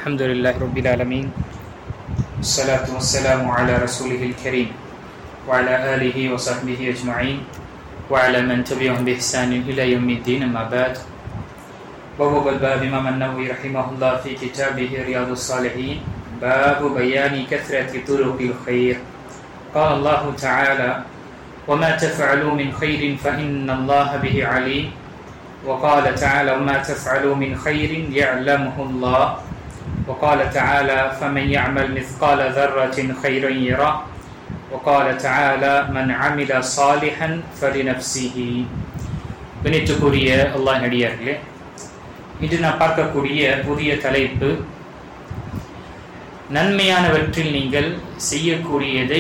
الحمد لله رب العالمين الصلاة والسلام على رسوله الكريم وعلى آله وصحبه أجمعين وعلى من تبعهم بإحسان إلى يوم الدين أما بعد وهو الباب إمام النووي رحمه الله في كتابه رياض الصالحين باب بيان كثرة طرق الخير قال الله تعالى وما تفعلوا من خير فإن الله به عليم وقال تعالى وما تفعلوا من خير يعلمه الله وقال تعالى فمن يعمل مثقال ذرة خيرا يره وقال تعالى من عمل صالحا فلنفسه கணித்துக்குரிய அல்லாஹ் அடியார்களே, இன்று நாம் பார்க்கக்கூடிய புதிய தலைப்பு நன்மையானவற்றில் நீங்கள் செய்யக்கூடியதை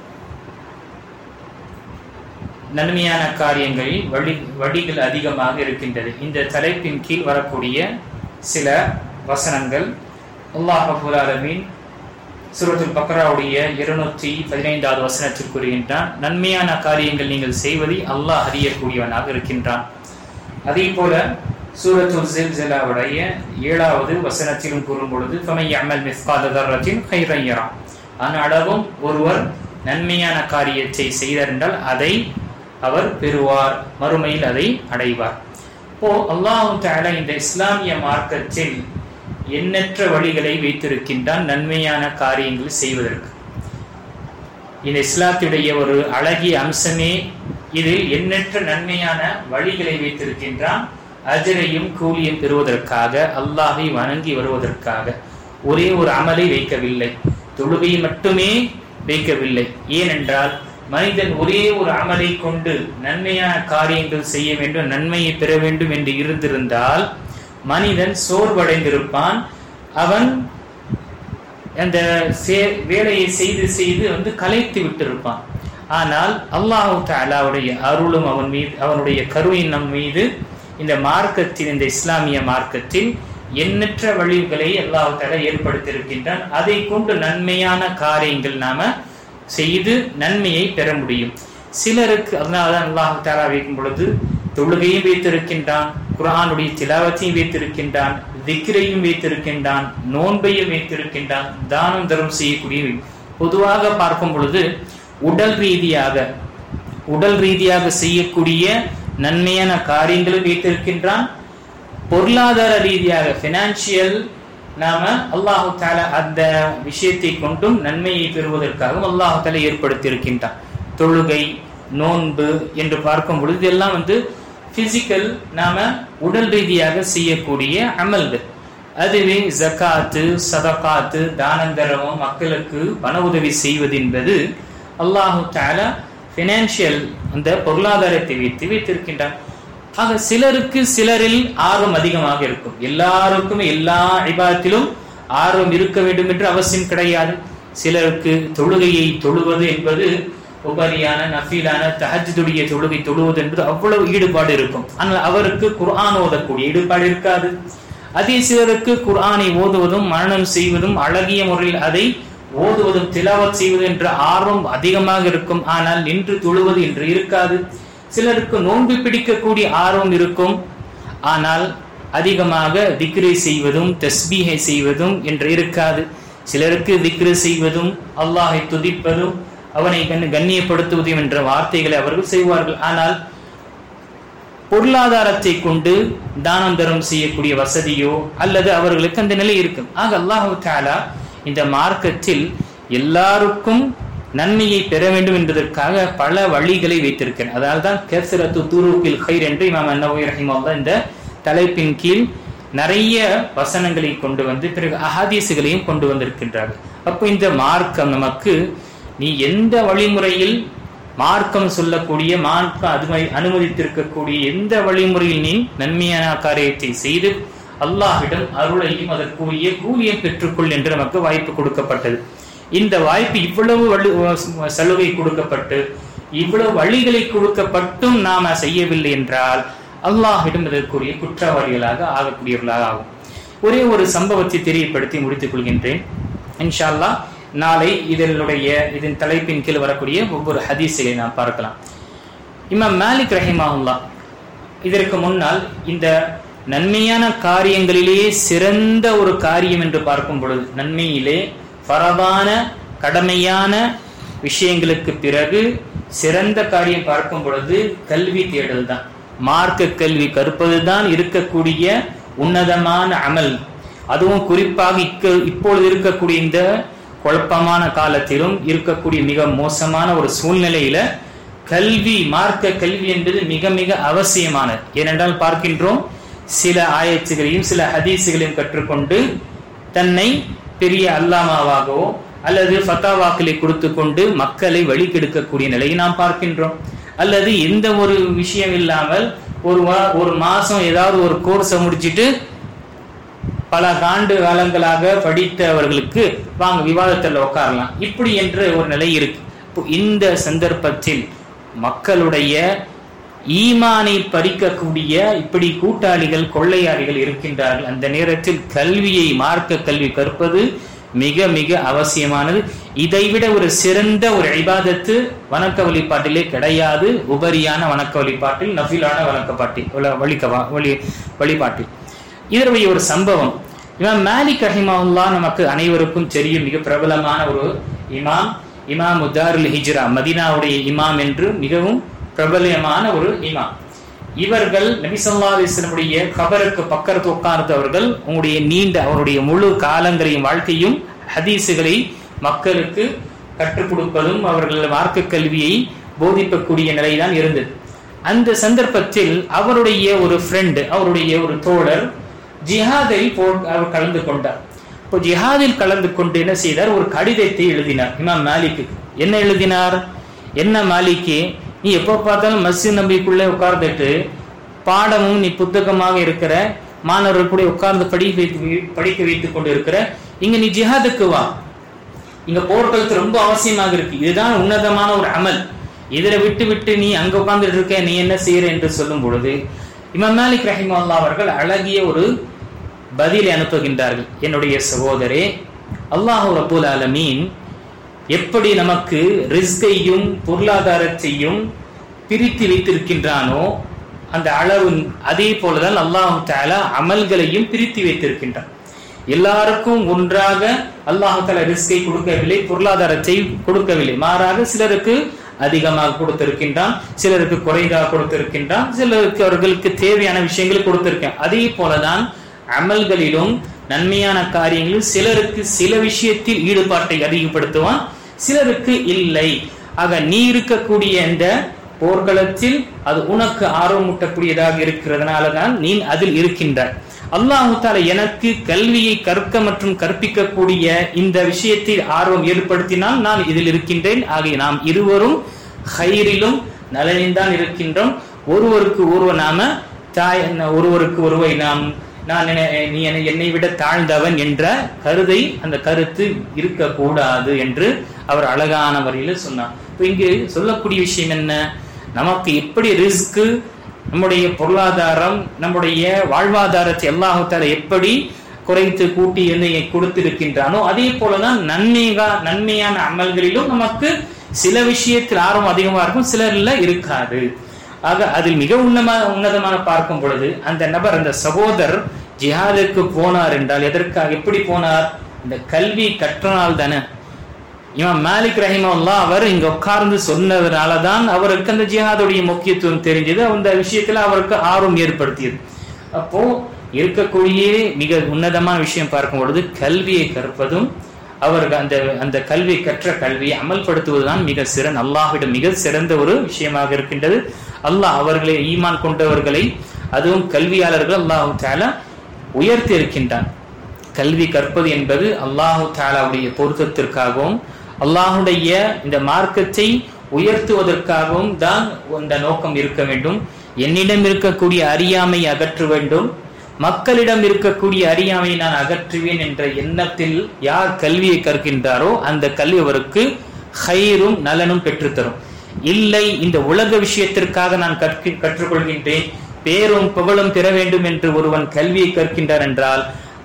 நன்மையான காரியங்களில் வழிகள் அதிகமாக இருக்கின்றது. இந்த தலைப்பின் கீழ் வரக்கூடிய சில வசனங்கள் அல்லாஹ் ரப்பல் ஆலமீன் சூரத்துல் பக்ராவுடைய 215வது வசனத்தில் கூறுகின்றான், நன்மையான காரியங்கள் நீங்கள் செய்வதை அல்லாஹ் அறியக்கூடியவனாக இருக்கின்றான். அதே போல சூரத்துல் ஸில்ஸிலாவுடைய 7வது வசனத்திலும் கூறும் பொழுது ஃபமன் யஅமல் மிஸ்கால தர்ரத்தின் கைரன் யரா, ஆனாலும் ஒருவர் நன்மையான காரியத்தை செய்தார் என்றால் அதை அவர் பெறுவார், மறுமையில் அதை அடைவார். இப்போ அல்லாஹ் தஆலா இந்த இஸ்லாமிய மார்க்கத்தில் எண்ணற்ற வழிகளை வைத்திருக்கின்றான் நன்மையான காரியங்கள் செய்வதற்கு. இந்த இஸ்லாத்துடைய ஒரு அழகிய அம்சமே இதில் எண்ணற்ற நன்மையான வழிகளை வைத்திருக்கின்றான். அஜரையும் கூலியும் பெறுவதற்காக, அல்லாஹை வணங்கி வருவதற்காக ஒரே ஒரு அமலை வைக்கவில்லை, தொழுகையை மட்டுமே வைக்கவில்லை. ஏனென்றால் மனிதன் ஒரே ஒரு அமலை கொண்டு நன்மையான காரியங்கள் செய்ய வேண்டும், நன்மையை பெற வேண்டும் என்று இருந்திருந்தால் மனிதன் சோர்வடைந்திருப்பான். அவன் அந்த வேலையை செய்து செய்து கலைத்து விட்டிருப்பான். ஆனால் அல்லாஹ் தஆலாவுடைய அருளும் அவன் மீது, அவனுடைய கருணையின் நம் மீது இந்த மார்க்கத்தில், இந்த இஸ்லாமிய மார்க்கத்தில் எண்ணற்ற வழிகளை அல்லாஹ் தஆலா ஏற்படுத்தியிருக்கின்றான். அதை கொண்டு நன்மையான காரியங்கள் நாம செய்து நன்மையை பெற முடியும். சிலருக்கு அதனால்தான் அல்லாஹ் தஆலா வைக்கும் பொழுது தொழுகையும் வைத்திருக்கின்றான், குர்ஆனுடைய திலாவத்தையும் வைத்திருக்கின்றான், திக்ரையும் வைத்திருக்கின்றான், நோன்பையும் வைத்திருக்கின்றான், தானம் தர்மம் செய்யக்கூடிய. பொதுவாக பார்க்கும் பொழுது உடல் ரீதியாக செய்யக்கூடிய நன்மையான காரியங்களை வைத்திருக்கின்றான். பொருளாதார ரீதியாக பினான்சியல் நாம அல்லாஹ் தஆலா அந்த விஷயத்தை கொண்டும் நன்மையை பெறுவதற்காகவும் அல்லாஹ் தஆலா ஏற்படுத்தி இருக்கின்றான். தொழுகை, நோன்பு என்று பார்க்கும் பொழுது இதெல்லாம் பிசிக்கல், நாம உடல் ரீதியாக செய்யக்கூடிய அமல்கள். அதுவே ஜகாத்து, சதகாத்து, தானந்தரமும், மக்களுக்கு பண உதவி செய்வது என்பது அல்லாஹ் தஆலா பினான்சியல் அந்த பொருளாதாரத்தை வைத்திருக்கின்றான். ஆக சிலரில் ஆர்வம் அதிகமாக இருக்கும். எல்லாருக்குமே எல்லா இபாதத்திலும் ஆர்வம் இருக்க வேண்டும் என்று அவசியம் கிடையாது. சிலருக்கு தொழுகையை தொழுவது என்பது உபரியான நஃபீலான தஹஜ்ஜுடைய தொழுகை தொழுவது என்பது அவ்வளவு ஈடுபாடு இருக்கும். ஆனால் அவருக்கு குர்ஆன் ஓதக்கூடிய ஈடுபாடு இருக்காது. அதே சிலருக்கு குர்ஆனை ஓதுவதும் மனனம் செய்வதும் அழகிய முறையில் அதை ஓதுவதும் திலாவத் செய்வது என்ற ஆர்வம் அதிகமாக இருக்கும். ஆனால் நின்று தொழுவது என்று இருக்காது. சிலருக்கு நோன்பு பிடிக்கக்கூடிய ஆர்வம் இருக்கும். ஆனால் அதிகமாக திக்ரை செய்வதும் தஸ்பீஹை செய்வதும் என்று இருக்காது. சிலருக்கு திக்ரு செய்வதும் அல்லாஹை துதிப்பதும் அவனை கண்ணியப்படுத்துவதும் என்ற வார்த்தைகளை அவர்கள் செய்வார்கள். ஆனால் பொருளாதாரத்தை கொண்டு தானம் தர்மம் செய்யக்கூடிய வசதியோ அல்லது அவர்களுக்கு அந்த நிலை இருக்கும். ஆக அல்லாஹ் தஆலா இந்த மார்க்கத்தில் எல்லாருக்கும் நன்மையை பெற வேண்டும் என்பதற்காக பல வழிகளை வைத்திருக்கிறார். அதனால்தான் கஸ்ரத்து துருக்கில் கைர் என்று இமாம் அன்-நவவி ரஹிமஹுல்லாஹ் இந்த தலைப்பின் கீழ் நிறைய வசனங்களை கொண்டு வந்து பிறகு அஹாதீசுகளையும் கொண்டு வந்திருக்கின்றார்கள். அப்போ இந்த மார்க்கம் நமக்கு, நீ எந்த வழிமுறையில் மார்க்கம் சொல்லக்கூடிய, மார்க்கம் அனுமதித்திருக்கக்கூடிய எந்த வழிமுறையில் நீ நன்மையான காரியத்தை செய்து அல்லாஹ்விடம் அருளையும் அதற்குரிய கூலியை பெற்றுக்கொள் என்று நமக்கு வாய்ப்பு கொடுக்கப்பட்டது. இந்த வாய்ப்பு இவ்வளவு சலுகை கொடுக்கப்பட்டு இவ்வளவு வழிகளை கொடுக்கப்பட்டும் நாம செய்யவில்லை என்றால் அல்லாஹ்விடம் இதற்குரிய குற்றவாளிகளாக ஆகக்கூடியவர்களாக ஆகும். ஒரே ஒரு சம்பவத்தை தெரியப்படுத்தி முடித்துக் கொள்கின்றேன். இன்ஷா அல்லாஹ் நாளை இதன் தலைப்பின் கீழ் வரக்கூடிய ஒவ்வொரு ஹதீஸை நாம் பார்க்கலாம். இமாம் மாலிக் ரஹிமஹுல்லாஹ் இதற்கு முன்னால் இந்த நன்மையான காரியங்களிலேயே சிறந்த ஒரு காரியம் என்று பார்க்கும் பொழுது, நன்மையிலே ஃபரதான கடமையான விஷயங்களுக்கு பிறகு சிறந்த காரியம் பார்க்கும் பொழுது கல்வி தேடல் தான். மார்க்க கல்வி கற்பது தான் இருக்கக்கூடிய உன்னதமான அமல். அதுவும் குறிப்பாக இப்பொழுது இருக்கக்கூடிய இந்த குழப்பமான காலத்திலும் இருக்கக்கூடிய மிக மோசமான ஒரு சூழ்நிலையில கல்வி, மார்க்க கல்வி என்பது மிக மிக அவசியமானது. ஏனென்றால் பார்க்கின்றோம், சில ஆயத்துகளையும் சில ஹதீஸுகளையும் கற்றுக்கொண்டு தன்னை பெரிய அல்லாமாவாகவோ அல்லது ஃபத்தாவாக்களை கொடுத்து கொண்டு மக்களை வழி கெடுக்கக்கூடிய நிலையை நாம் பார்க்கின்றோம். அல்லது எந்த ஒரு விஷயம் இல்லாமல் ஒரு மாசம் ஏதாவது ஒரு கோர்ஸை முடிச்சுட்டு பல ஆண்டு காலங்களாக படித்தவர்களுக்கு வாங்க விவாதத்தில் உட்காரலாம், இப்படி என்ற ஒரு நிலை இருக்கு. இந்த சந்தர்ப்பத்தில் மக்களுடைய ஈமானை பறிக்கக்கூடிய இப்படி கூட்டாளிகள், கொள்ளையாளிகள் இருக்கின்றார்கள். அந்த நேரத்தில் கல்வியை, மார்க்க கல்வி கற்பது மிக மிக அவசியமானது. இதைவிட ஒரு சிறந்த ஒரு இபாதத்து வணக்க வழிபாட்டிலே கிடையாது. உபரியான வணக்க வழிபாட்டில், நஃபிலான வழிபாட்டில். இதனுடைய ஒரு சம்பவம், இமாம் மாலிக் ரஹிமஹுல்லாஹ் நமக்கு அனைவருக்கும் தெரியும், மிக பிரபலமான ஒரு இமாம், இமாம் தாருல் ஹிஜ்ரா, மதீனாவுடைய இமாம் என்று மிகவும் பிரபலமான ஒரு இமாம். இவர்கள் நபி ஸல்லல்லாஹு அலைஹி வஸல்லம் கபருக்கு பக்கத்து உட்கார்ந்தவர்கள். உங்களுடைய நீண்ட அவருடைய முழு காலங்களையும் வாழ்க்கையும் ஹதீஸுகளை மக்களுக்கு கற்றுக் கொடுப்பதும் அவர்கள் மார்க்க கல்வியை போதிக்கக்கூடிய நிலைதான் இருந்தது. அந்த சந்தர்ப்பத்தில் அவருடைய ஒரு ஃப்ரெண்டு, அவருடைய ஒரு தோழர் ஜிஹாதில் அவர் கலந்து கொண்டார். இப்போ ஜிஹாதில் கலந்து கொண்டு என்ன செய்தார், ஒரு கடிதத்தை எழுதினார் இமாம் மாலிக்கு. என்ன எழுதினார்? என்ன மாலிக்கு, நீ எப்போ பார்த்தாலும் மஸ்ஜித் நபிக்குள்ளே உட்கார்ந்துட்டு பாடமும் நீ புத்தகமாக இருக்கிற, மாணவர்கள் கூட உட்கார்ந்து படிக்க வைத்துக் கொண்டு இருக்கிற, இங்க நீ ஜிஹாதுக்கு வா, இங்க போர்க்களத்து ரொம்ப அவசியமாக இருக்கு, இதுதான் உன்னதமான ஒரு அமல், இதில் விட்டு நீ அங்க உட்கார்ந்துட்டு இருக்க, நீ என்ன செய்யற என்று சொல்லும் பொழுது இமாம் மாலிக் ரஹிமஹுல்லாஹ் அவர்கள் அழகிய ஒரு பதிலை அனுப்புகின்றார்கள். என்னுடைய சகோதரே, அல்லாஹ் ரப்பல் ஆலமீன் எப்படி நமக்கு ரிஸ்கையும் பொருளாதாரத்தையும் பிரித்து வைத்திருக்கின்றானோ அந்த அளவு, அதே போலதான் அல்லாஹ் தஆலா அமல்களையும் பிரித்து வைத்திருக்கின்றான். எல்லாருக்கும் ஒன்றாக அல்லாஹ் தஆலா ரிஸ்கை கொடுக்கவில்லை, பொருளாதாரத்தை கொடுக்கவில்லை. மாறாக சிலருக்கு அதிகமாக கொடுத்திருக்கின்றான், சிலருக்கு குறைவாக கொடுத்திருக்கின்றான், சிலருக்கு அவர்களுக்கு தேவையான விஷயங்களை கொடுத்திருக்கான். அதே போலதான் அமல்களிலும் நன்மையான காரியங்களில் சிலருக்கு சில விஷயத்தில் ஈடுபாட்டை அதிகப்படுத்துவான், சிலருக்கு இல்லை. ஆக நீ இருக்கக்கூடிய இந்த போர்க்களத்தில் அது உனக்கு ஆர்வமூட்டக்கூடியதாக இருக்கிறதுனாலதான் நீ அதில் இருக்கின்றாய். அல்லாஹ் தஆலா எனக்கு கல்வியை கற்க மற்றும் கற்பிக்கக்கூடிய இந்த விஷயத்தில் ஆர்வம் ஏற்படுத்தினால் நான் இதில் இருக்கின்றேன். ஆகிய நாம் இருவரும் ஹைரிலும் நலனில்தான் இருக்கின்றோம். ஒருவருக்கு ஒருவர் நாம ஒருவருக்கு ஒருவை நீ என்னை விட தாழ்ந்தவன் என்ற அந்த கருத்து இருக்கக்கூடாது என்று அவர் அழகான வரையில் சொன்னார். இப்போ இங்கு சொல்லக்கூடிய விஷயம் என்ன, நமக்கு எப்படி ரிஸ்க், நம்முடைய பொருளாதாரம், நம்முடைய வாழ்வாதாரத்தை அல்லாஹ் தஆலா எப்படி குறைத்து கூட்டி என்னை கொடுத்திருக்கின்றானோ அதே போலதான் நன்மையான அமல்களிலும் நமக்கு சில விஷயத்தில் ஆர்வம் அதிகமா இருக்கும், சிலர்ல இருக்காது. ஆக அதில் மிக உன்னதமான பார்க்கும் பொழுது அந்த நபர், அந்த சகோதரர் ஜிஹாதுக்கு போனார் என்றால் எதற்காக, எப்படி போனார்? இந்த கல்வி கற்றனால் தானே. இமாம் மாலிக் ரஹிமஹுல்லாஹ் அவர் இங்க உட்கார்ந்து சொன்னதுனாலதான் அவருக்கு அந்த ஜிஹாதுடைய முக்கியத்துவம் தெரிஞ்சது, அந்த விஷயத்துல அவருக்கு ஆர்வம் ஏற்படுத்தியது. அப்போ இருக்கக்கூடிய மிக உன்னதமான விஷயம் பார்க்கும் பொழுது கல்வியை கற்பதும், அவர்கள் அந்த கல்வி கற்ற கல்வியை அமல்படுத்துவதுதான் மிக சிறந்த, அல்லாஹ்விடம் மிக சிறந்த ஒரு விஷயமாக இருக்கின்றது. அல்லாஹ் அவர்களை, ஈமான் கொண்டவர்களை, அதுவும் கல்வியாளர்கள் அல்லாஹ் தஆலா உயர்த்தி இருக்கின்றான். கல்வி கற்பது என்பது அல்லாஹ் தஆலாவுடைய பொருத்தத்திற்காகவும் அல்லாஹுடைய இந்த மார்க்கத்தை உயர்த்துவதற்காகவும் தான் இந்த நோக்கம் இருக்க வேண்டும். என்னிடம் இருக்கக்கூடிய அறியாமை அகற்ற வேண்டும், மக்களிடம் இருக்கக்கூடிய அறியாமையை நான் அகற்றுவேன் என்ற எண்ணத்தில் யார் கல்வியை கற்கின்றாரோ அந்த கல்வி அவருக்கு ஹைரும் நலனும் பெற்றுத்தரும். இல்லை, இந்த உலக விஷயத்திற்காக நான் கற்றுக்கொள்கின்றேன், பேரும் புகழும் பெற வேண்டும் என்று ஒருவன் கல்வியை கற்கின்றார் என்றால்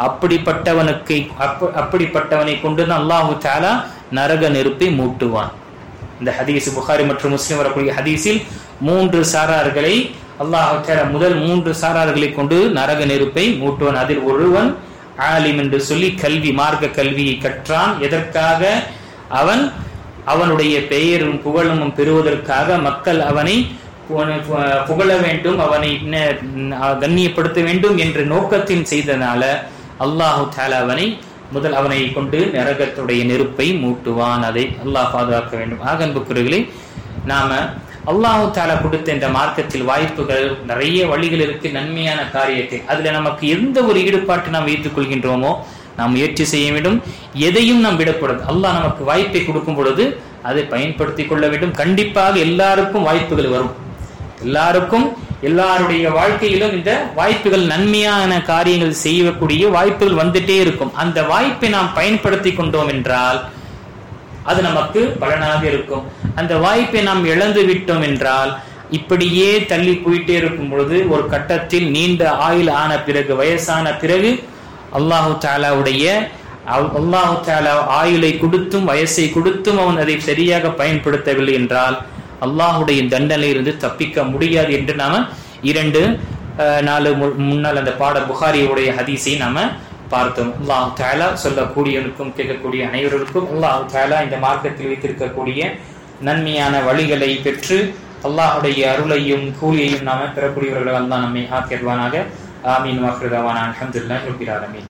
அப்படிப்பட்டவனை கொண்டுதான் அல்லாஹு தஆலா நரக நெருப்பை மூட்டுவான். இந்த ஹதீஸ் புகாரி மற்றும் முஸ்லிம் வரக்கூடிய ஹதீஸில் 3 சாரார்களை அல்லாஹ் தஆலா முதல் 3 சாரார்களை கொண்டு நரக நெருப்பை மூட்டுவான். அதில் ஒருவன் ஆலிம் என்று சொல்லி கல்வி, மார்க்க கல்வியை கற்றான். எதற்காக? அவனுடைய பெயரும் புகழும் பெறுவதற்காக, மக்கள் அவனை புகழ வேண்டும், அவனை கண்ணியப்படுத்த வேண்டும் என்ற நோக்கத்தில் செய்தனால அல்லாஹு தஆலா அவனை கொண்டு நரகத்துடைய நெருப்பை மூட்டுவான். அதை அல்லாஹ் பாதுகாக்க வேண்டும். அன்புக்குரியவர்களே, நாம அல்லாஹு தஆலா கொடுத்த இந்த மார்க்கத்தில் வாய்ப்புகள் நிறைய வழிகள் இருக்கு. நன்மையான காரியத்தை அதுல நமக்கு எந்த ஒரு ஈடுபாட்டை நாம் வைத்துக் கொள்கின்றோமோ நாம் முயற்சி செய்ய வேண்டும். எதையும் நாம் விடக்கூடாது. அல்லாஹ் நமக்கு வாய்ப்பை கொடுக்கும் பொழுது அதை பயன்படுத்திக் கொள்ள வேண்டும். கண்டிப்பாக எல்லாருக்கும் வாய்ப்புகள் வரும். எல்லாருடைய வாழ்க்கையிலும் இந்த வாய்ப்புகள், நன்மையான காரியங்கள் செய்யக்கூடிய வாய்ப்புகள் வந்துட்டே இருக்கும். அந்த வாய்ப்பை நாம் பயன்படுத்தி கொண்டோம் என்றால் அது நமக்கு பலனாக இருக்கும். அந்த வாய்ப்பை நாம் இழந்து விட்டோம் என்றால் இப்படியே தள்ளி போயிட்டே இருக்கும் பொழுது ஒரு கட்டத்தில் நீண்ட ஆயுள் ஆன பிறகு, வயசான பிறகு அல்லாஹு தஆலா ஆயுளை கொடுத்தும் வயசை கொடுத்தும் அவன் அதை சரியாக பயன்படுத்தவில்லை என்றால் அல்லாஹுடைய தண்டனையிலிருந்து தப்பிக்க முடியாது என்று நாம 2-4 முன்னால் அந்த புகாரியுடைய ஹதீஸை நாம பார்த்தோம். அல்லாஹ் தஆலா சொல்லக்கூடியவனுக்கும் கேட்கக்கூடிய அனைவருக்கும் அல்லாஹ் தஆலா இந்த மார்க்கத்தில் வைத்திருக்கக்கூடிய நன்மையான வழிகளை பெற்று அல்லாஹுடைய அருளையும் கூலியையும் நாம பெறக்கூடியவர்கள் அல்லாஹ் நம்மை ஆக்கிடுவானாக. ஆமீன். வாஹிரு தஅவானா அல்ஹம்துலில்லாஹி ரப்பில் ஆலமீன்.